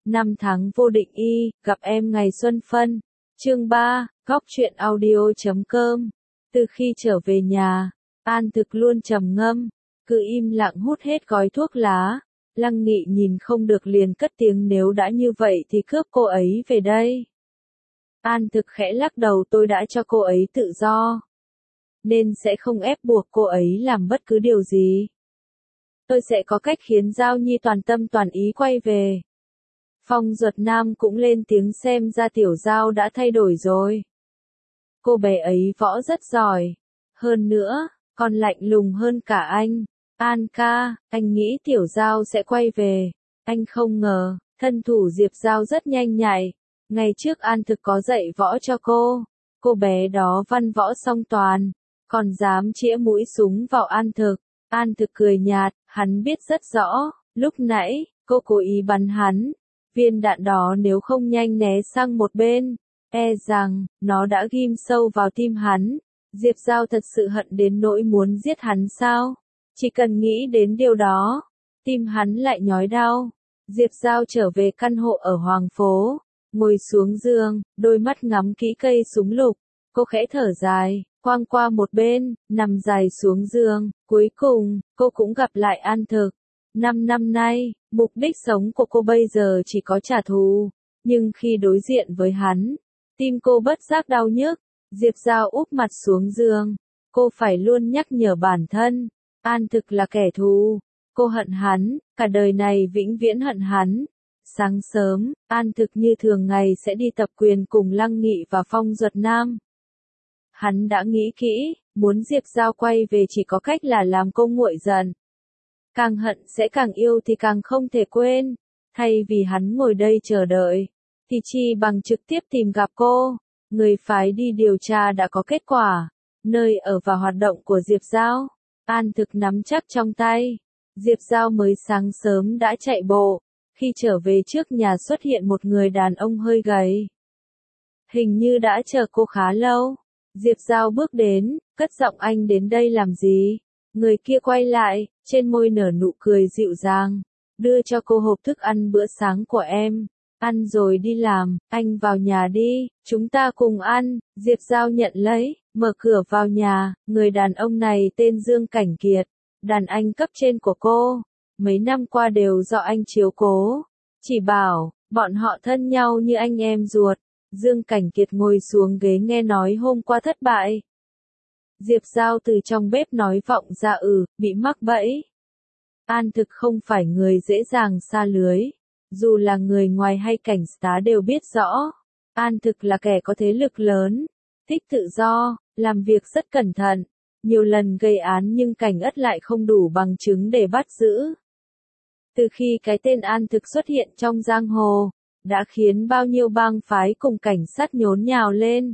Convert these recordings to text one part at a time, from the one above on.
Năm tháng vô định y, gặp em ngày xuân phân. Chương 3, góc truyện audio.com. Từ khi trở về nhà, An Thực luôn trầm ngâm, cứ im lặng hút hết gói thuốc lá. Lăng Nghị nhìn không được liền cất tiếng, nếu đã như vậy thì cướp cô ấy về đây. An Thực khẽ lắc đầu, tôi đã cho cô ấy tự do, nên sẽ không ép buộc cô ấy làm bất cứ điều gì. Tôi sẽ có cách khiến Giao Nhi toàn tâm toàn ý quay về. Phong Duật Nam cũng lên tiếng, xem ra Tiểu Giao đã thay đổi rồi. Cô bé ấy võ rất giỏi. Hơn nữa, còn lạnh lùng hơn cả anh. An ca, anh nghĩ Tiểu Giao sẽ quay về. Anh không ngờ, thân thủ Diệp Giao rất nhanh nhạy. Ngày trước An Thực có dạy võ cho cô bé đó văn võ song toàn, còn dám chĩa mũi súng vào An Thực. An Thực cười nhạt, hắn biết rất rõ, lúc nãy, cô cố ý bắn hắn. Viên đạn đó nếu không nhanh né sang một bên, e rằng, nó đã ghim sâu vào tim hắn. Diệp Giao thật sự hận đến nỗi muốn giết hắn sao? Chỉ cần nghĩ đến điều đó, tim hắn lại nhói đau. Diệp Giao trở về căn hộ ở Hoàng Phố, ngồi xuống giường, đôi mắt ngắm kỹ cây súng lục. Cô khẽ thở dài, quang qua một bên, nằm dài xuống giường. Cuối cùng, cô cũng gặp lại An Thực. 5 năm nay, mục đích sống của cô bây giờ chỉ có trả thù. Nhưng khi đối diện với hắn, tim cô bất giác đau nhức. Diệp Giao úp mặt xuống giường. Cô phải luôn nhắc nhở bản thân, An Thực là kẻ thù. Cô hận hắn, cả đời này vĩnh viễn hận hắn. Sáng sớm, An Thực như thường ngày sẽ đi tập quyền cùng Lăng Nghị và Phong Duật Nam. Hắn đã nghĩ kỹ, muốn Diệp Giao quay về chỉ có cách là làm cô nguội giận. Càng hận sẽ càng yêu thì càng không thể quên. Thay vì hắn ngồi đây chờ đợi, thì chi bằng trực tiếp tìm gặp cô. Người phái đi điều tra đã có kết quả. Nơi ở và hoạt động của Diệp Giao, An Thực nắm chắc trong tay. Diệp Giao mới sáng sớm đã chạy bộ. Khi trở về trước nhà xuất hiện một người đàn ông hơi gầy. Hình như đã chờ cô khá lâu. Diệp Giao bước đến, cất giọng, anh đến đây làm gì? Người kia quay lại, trên môi nở nụ cười dịu dàng. Đưa cho cô hộp thức ăn bữa sáng của em. Ăn rồi đi làm, anh vào nhà đi, chúng ta cùng ăn. Diệp Giao nhận lấy, mở cửa vào nhà. Người đàn ông này tên Dương Cảnh Kiệt, đàn anh cấp trên của cô. Mấy năm qua đều do anh chiếu cố, chỉ bảo, bọn họ thân nhau như anh em ruột. Dương Cảnh Kiệt ngồi xuống ghế nghe nói hôm qua thất bại. Diệp Giao từ trong bếp nói vọng ra, bị mắc bẫy. An Thực không phải người dễ dàng sa lưới. Dù là người ngoài hay cảnh sát đều biết rõ. An Thực là kẻ có thế lực lớn, thích tự do, làm việc rất cẩn thận. Nhiều lần gây án nhưng cảnh ất lại không đủ bằng chứng để bắt giữ. Từ khi cái tên An Thực xuất hiện trong giang hồ, đã khiến bao nhiêu bang phái cùng cảnh sát nhốn nhào lên.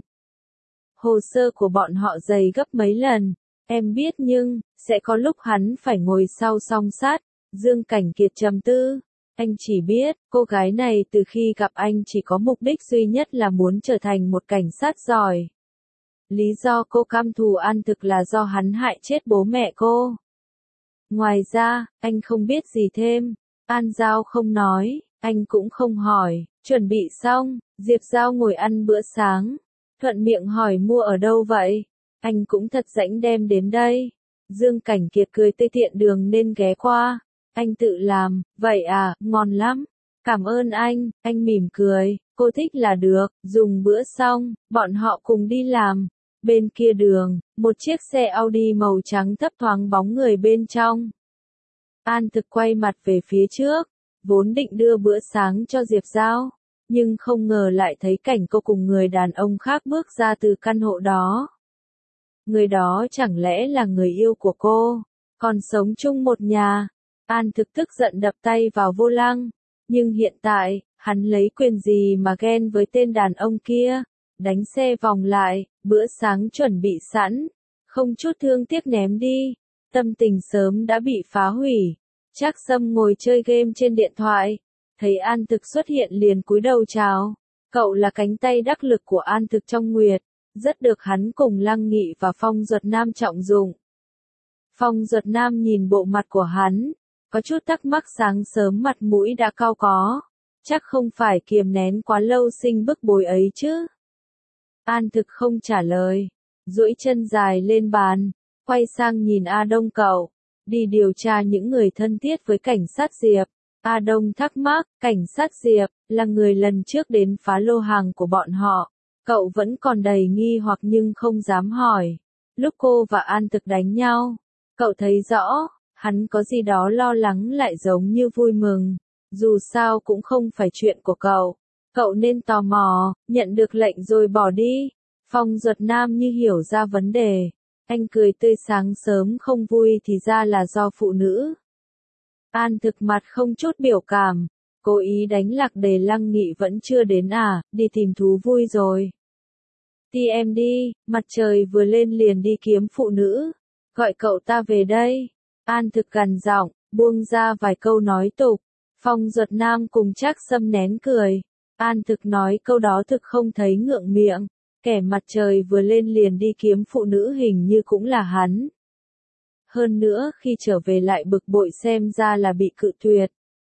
Hồ sơ của bọn họ dày gấp mấy lần, em biết, nhưng sẽ có lúc hắn phải ngồi sau song sát. Dương Cảnh Kiệt trầm tư, anh chỉ biết, cô gái này từ khi gặp anh chỉ có mục đích duy nhất là muốn trở thành một cảnh sát giỏi. Lý do cô căm thù An Thực là do hắn hại chết bố mẹ cô. Ngoài ra, anh không biết gì thêm. An Giao không nói, anh cũng không hỏi. Chuẩn bị xong, Diệp Giao ngồi ăn bữa sáng. Thuận miệng hỏi mua ở đâu vậy? Anh cũng thật rảnh đem đến đây. Dương Cảnh Kiệt cười tươi, tiện đường nên ghé qua. Anh tự làm, vậy à, ngon lắm. Cảm ơn anh mỉm cười, cô thích là được. Dùng bữa xong, bọn họ cùng đi làm. Bên kia đường, một chiếc xe Audi màu trắng thấp thoáng bóng người bên trong. An Thực quay mặt về phía trước, vốn định đưa bữa sáng cho Diệp Giao, nhưng không ngờ lại thấy cảnh cô cùng người đàn ông khác bước ra từ căn hộ đó. Người đó chẳng lẽ là người yêu của cô, còn sống chung một nhà? An Thực tức giận đập tay vào vô lăng, nhưng hiện tại, hắn lấy quyền gì mà ghen với tên đàn ông kia? Đánh xe vòng lại, bữa sáng chuẩn bị sẵn, không chút thương tiếc ném đi. Tâm tình sớm đã bị phá hủy. Trác Sâm ngồi chơi game trên điện thoại, thấy An Thực xuất hiện liền cúi đầu chào. Cậu là cánh tay đắc lực của An Thực trong Nguyệt, rất được hắn cùng Lăng Nghị và Phong Duật Nam trọng dụng. Phong Duật Nam nhìn bộ mặt của hắn, có chút thắc mắc, sáng sớm mặt mũi đã cau có. Chắc không phải kiềm nén quá lâu sinh bức bối ấy chứ. An Thực không trả lời, duỗi chân dài lên bàn, quay sang nhìn A Đông cậu, đi điều tra những người thân thiết với cảnh sát Diệp. A Đông thắc mắc, cảnh sát Diệp, là người lần trước đến phá lô hàng của bọn họ. Cậu vẫn còn đầy nghi hoặc nhưng không dám hỏi. Lúc cô và An Thực đánh nhau, cậu thấy rõ, hắn có gì đó lo lắng lại giống như vui mừng. Dù sao cũng không phải chuyện của cậu. Cậu nên tò mò, nhận được lệnh rồi bỏ đi. Phong Duật Nam như hiểu ra vấn đề. Anh cười tươi sáng sớm không vui thì ra là do phụ nữ. An Thực mặt không chút biểu cảm. Cố ý đánh lạc đề Lăng Nghị vẫn chưa đến à, đi tìm thú vui rồi. Đi em đi, mặt trời vừa lên liền đi kiếm phụ nữ. Gọi cậu ta về đây. An Thực gằn giọng, buông ra vài câu nói tục. Phong Duật Nam cùng Trác Sâm nén cười. An Thực nói câu đó thực không thấy ngượng miệng. Kẻ mặt trời vừa lên liền đi kiếm phụ nữ hình như cũng là hắn. Hơn nữa khi trở về lại bực bội xem ra là bị cự tuyệt.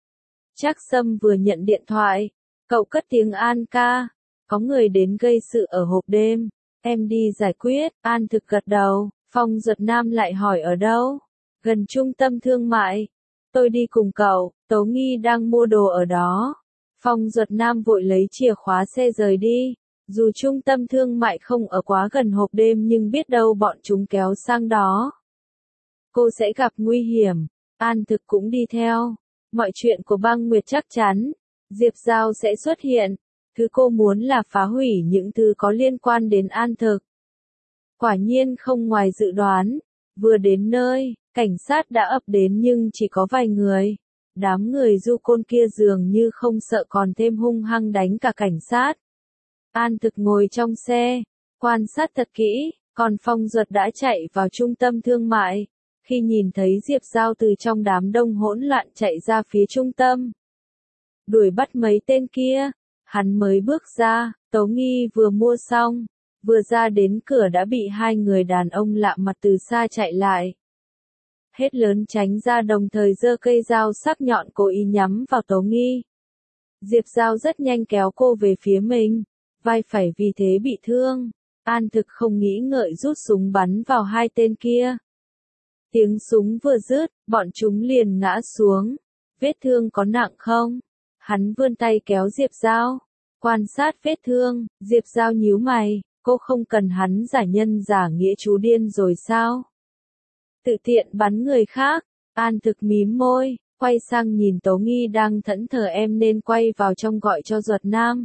Trác Sâm vừa nhận điện thoại. Cậu cất tiếng An ca. Có người đến gây sự ở hộp đêm. Em đi giải quyết. An Thực gật đầu. Phong Duật Nam lại hỏi ở đâu? Gần trung tâm thương mại. Tôi đi cùng cậu, Tố Nghi đang mua đồ ở đó. Phong Duật Nam vội lấy chìa khóa xe rời đi. Dù trung tâm thương mại không ở quá gần hộp đêm nhưng biết đâu bọn chúng kéo sang đó. Cô sẽ gặp nguy hiểm. An Thực cũng đi theo. Mọi chuyện của băng Nguyệt chắc chắn. Diệp Giao sẽ xuất hiện. Thứ cô muốn là phá hủy những thứ có liên quan đến An Thực. Quả nhiên không ngoài dự đoán. Vừa đến nơi, cảnh sát đã ập đến nhưng chỉ có vài người. Đám người du côn kia dường như không sợ còn thêm hung hăng đánh cả cảnh sát. An Thực ngồi trong xe, quan sát thật kỹ, còn Phong Duật đã chạy vào trung tâm thương mại. Khi nhìn thấy Diệp Giao từ trong đám đông hỗn loạn chạy ra phía trung tâm, đuổi bắt mấy tên kia, hắn mới bước ra. Tố Nghi vừa mua xong, vừa ra đến cửa đã bị hai người đàn ông lạ mặt từ xa chạy lại. Hết lớn tránh ra đồng thời giơ cây dao sắc nhọn cố ý nhắm vào Tố Nghi. Diệp Giao rất nhanh kéo cô về phía mình, vai phải vì thế bị thương. An Thực không nghĩ ngợi rút súng bắn vào hai tên kia. Tiếng súng vừa dứt, bọn chúng liền ngã xuống. Vết thương có nặng không? Hắn vươn tay kéo Diệp Giao. Quan sát vết thương, Diệp Giao nhíu mày, cô không cần hắn giả nhân giả nghĩa chú điên rồi sao? Tự tiện bắn người khác. An Thực mím môi, quay sang nhìn Tố Nghi đang thẫn thờ em nên quay vào trong gọi cho Duật Nam.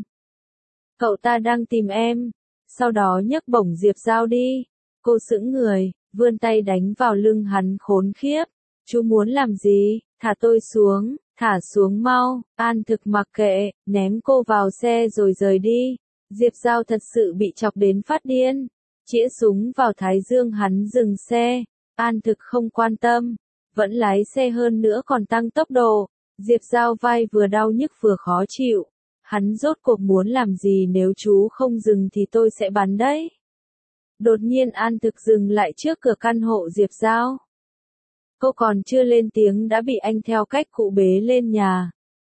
Cậu ta đang tìm em. Sau đó nhấc bổng Diệp Giao đi. Cô sững người, vươn tay đánh vào lưng hắn khốn khiếp. Chú muốn làm gì? Thả tôi xuống, thả xuống mau. An Thực mặc kệ, ném cô vào xe rồi rời đi. Diệp Giao thật sự bị chọc đến phát điên. Chĩa súng vào thái dương hắn dừng xe. An Thực không quan tâm, vẫn lái xe hơn nữa còn tăng tốc độ. Diệp Giao vai vừa đau nhức vừa khó chịu. Hắn rốt cuộc muốn làm gì, nếu chú không dừng thì tôi sẽ bắn đấy. Đột nhiên An Thực dừng lại trước cửa căn hộ Diệp Giao. Cô còn chưa lên tiếng đã bị anh theo cách cũ bế lên nhà.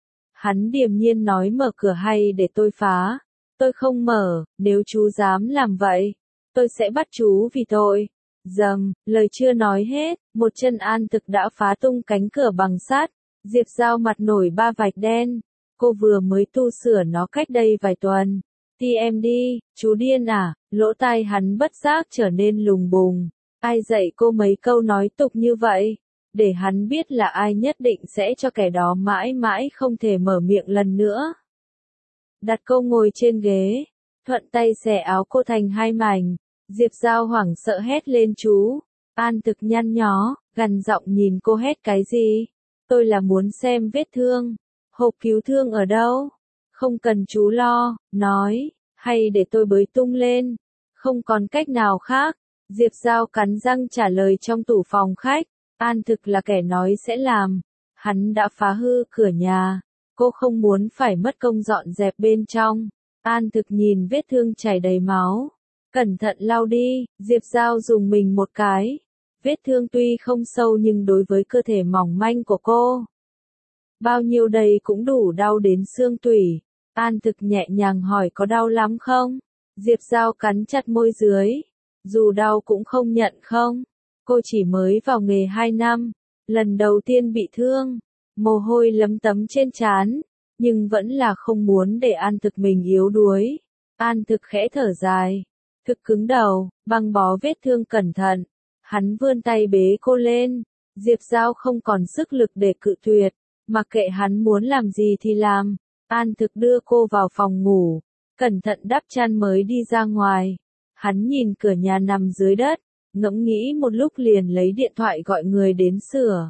Hắn điềm nhiên nói mở cửa hay để tôi phá. Tôi không mở, nếu chú dám làm vậy, tôi sẽ bắt chú vì tội. Dầm, lời chưa nói hết, một chân An Thực đã phá tung cánh cửa bằng sắt. Diệp Giao mặt nổi ba vạch đen. Cô vừa mới tu sửa nó cách đây vài tuần. Đi em đi, chú điên à? Lỗ tai hắn bất giác trở nên lùng bùng. Ai dạy cô mấy câu nói tục như vậy? Để hắn biết là ai nhất định sẽ cho kẻ đó mãi mãi không thể mở miệng lần nữa. Đặt cô ngồi trên ghế, thuận tay xẻ áo cô thành hai mảnh. Diệp Giao hoảng sợ hét lên chú. An Thực nhăn nhó, gằn giọng nhìn cô hét cái gì? Tôi là muốn xem vết thương. Hộp cứu thương ở đâu? Không cần chú lo, nói, hay để tôi bới tung lên. Không còn cách nào khác. Diệp Giao cắn răng trả lời trong tủ phòng khách. An Thực là kẻ nói sẽ làm. Hắn đã phá hư cửa nhà. Cô không muốn phải mất công dọn dẹp bên trong. An Thực nhìn vết thương chảy đầy máu. Cẩn thận lau đi. Diệp Giao dùng mình một cái. Vết thương tuy không sâu nhưng đối với cơ thể mỏng manh của cô, Bao nhiêu đây cũng đủ đau đến xương tủy. An Thực nhẹ nhàng hỏi có đau lắm không? Diệp Giao cắn chặt môi dưới. Dù đau cũng không nhận không? Cô chỉ mới vào nghề 2 năm. Lần đầu tiên bị thương. Mồ hôi lấm tấm trên trán. Nhưng vẫn là không muốn để An Thực mình yếu đuối. An Thực khẽ thở dài. Thực cứng đầu, băng bó vết thương cẩn thận. Hắn vươn tay bế cô lên. Diệp Giao không còn sức lực để cự tuyệt. Mặc kệ hắn muốn làm gì thì làm. An Thực đưa cô vào phòng ngủ. Cẩn thận đắp chăn mới đi ra ngoài. Hắn nhìn cửa nhà nằm dưới đất. Ngẫm nghĩ một lúc liền lấy điện thoại gọi người đến sửa.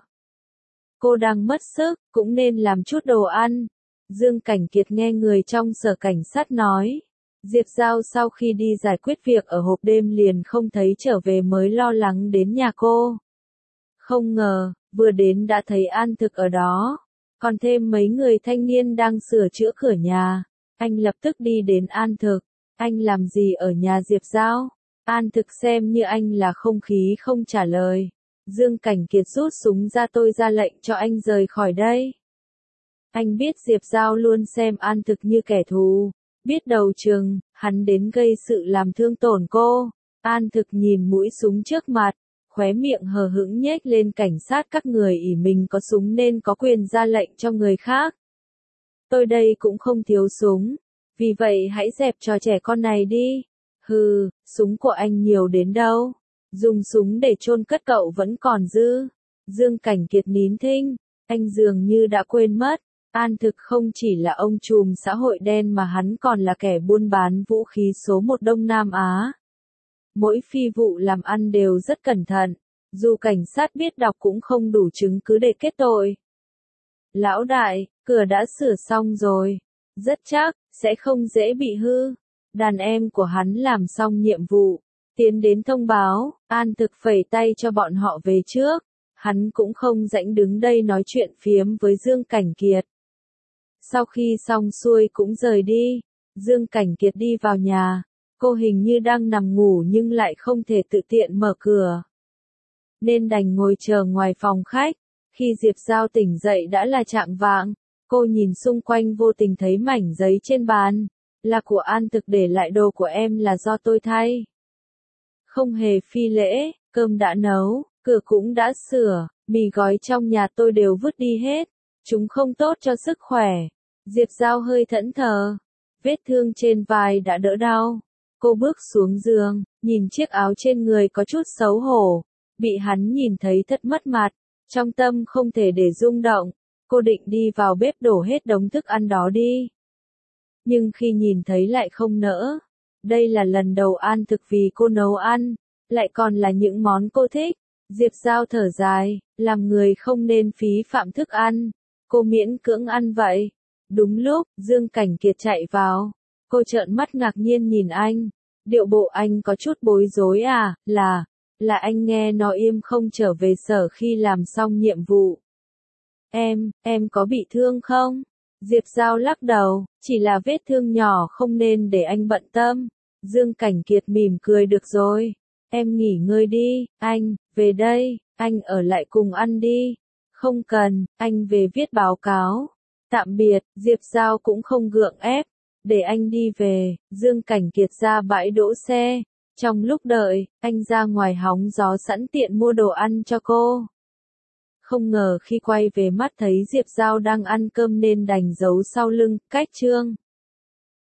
Cô đang mất sức, cũng nên làm chút đồ ăn. Dương Cảnh Kiệt nghe người trong sở cảnh sát nói. Diệp Giao sau khi đi giải quyết việc ở hộp đêm liền không thấy trở về mới lo lắng đến nhà cô. Không ngờ, vừa đến đã thấy An Thực ở đó. Còn thêm mấy người thanh niên đang sửa chữa cửa nhà. Anh lập tức đi đến An Thực. Anh làm gì ở nhà Diệp Giao? An Thực xem như anh là không khí không trả lời. Dương Cảnh Kiệt rút súng ra, tôi ra lệnh cho anh rời khỏi đây. Anh biết Diệp Giao luôn xem An Thực như kẻ thù. Biết đầu chừng, hắn đến gây sự làm thương tổn cô. An Thực nhìn mũi súng trước mặt. Khóe miệng hờ hững nhếch lên, cảnh sát các người ỷ mình có súng nên có quyền ra lệnh cho người khác. Tôi đây cũng không thiếu súng. Vì vậy hãy dẹp trò trẻ con này đi. Hừ, súng của anh nhiều đến đâu. Dùng súng để chôn cất cậu vẫn còn dư. Dương Cảnh Kiệt nín thinh. Anh dường như đã quên mất. An Thực không chỉ là ông trùm xã hội đen mà hắn còn là kẻ buôn bán vũ khí số 1 Đông Nam Á. Mỗi phi vụ làm ăn đều rất cẩn thận. Dù cảnh sát biết đọc cũng không đủ chứng cứ để kết tội. Lão đại, cửa đã sửa xong rồi. Rất chắc, sẽ không dễ bị hư. Đàn em của hắn làm xong nhiệm vụ. Tiến đến thông báo, An Thực phẩy tay cho bọn họ về trước. Hắn cũng không rảnh đứng đây nói chuyện phiếm với Dương Cảnh Kiệt. Sau khi xong xuôi cũng rời đi. Dương Cảnh Kiệt đi vào nhà. Cô hình như đang nằm ngủ nhưng lại không thể tự tiện mở cửa. Nên đành ngồi chờ ngoài phòng khách. Khi Diệp Giao tỉnh dậy đã là chạng vạng. Cô nhìn xung quanh vô tình thấy mảnh giấy trên bàn. Là của An Thực, để lại đồ của em là do tôi thay. Không hề phi lễ, cơm đã nấu, cửa cũng đã sửa, mì gói trong nhà tôi đều vứt đi hết. Chúng không tốt cho sức khỏe. Diệp Giao hơi thẫn thờ. Vết thương trên vai đã đỡ đau. Cô bước xuống giường, nhìn chiếc áo trên người có chút xấu hổ. Bị hắn nhìn thấy thật mất mặt. Trong tâm không thể để rung động. Cô định đi vào bếp đổ hết đống thức ăn đó đi. Nhưng khi nhìn thấy lại không nỡ. Đây là lần đầu An Thực vì cô nấu ăn. Lại còn là những món cô thích. Diệp Giao thở dài. Làm người không nên phí phạm thức ăn. Cô miễn cưỡng ăn vậy. Đúng lúc, Dương Cảnh Kiệt chạy vào. Cô trợn mắt ngạc nhiên nhìn anh. Điệu bộ anh có chút bối rối à, là anh nghe nói im không trở về sở khi làm xong nhiệm vụ. Em có bị thương không? Diệp Giao lắc đầu, chỉ là vết thương nhỏ không nên để anh bận tâm. Dương Cảnh Kiệt mỉm cười, được rồi. Em nghỉ ngơi đi, anh, về đây, anh ở lại cùng ăn đi. Không cần, anh về viết báo cáo. Tạm biệt, Diệp Giao cũng không gượng ép. Để anh đi về, Dương Cảnh Kiệt ra bãi đỗ xe. Trong lúc đợi, anh ra ngoài hóng gió sẵn tiện mua đồ ăn cho cô. Không ngờ khi quay về mắt thấy Diệp Giao đang ăn cơm nên đành giấu sau lưng, cách chương.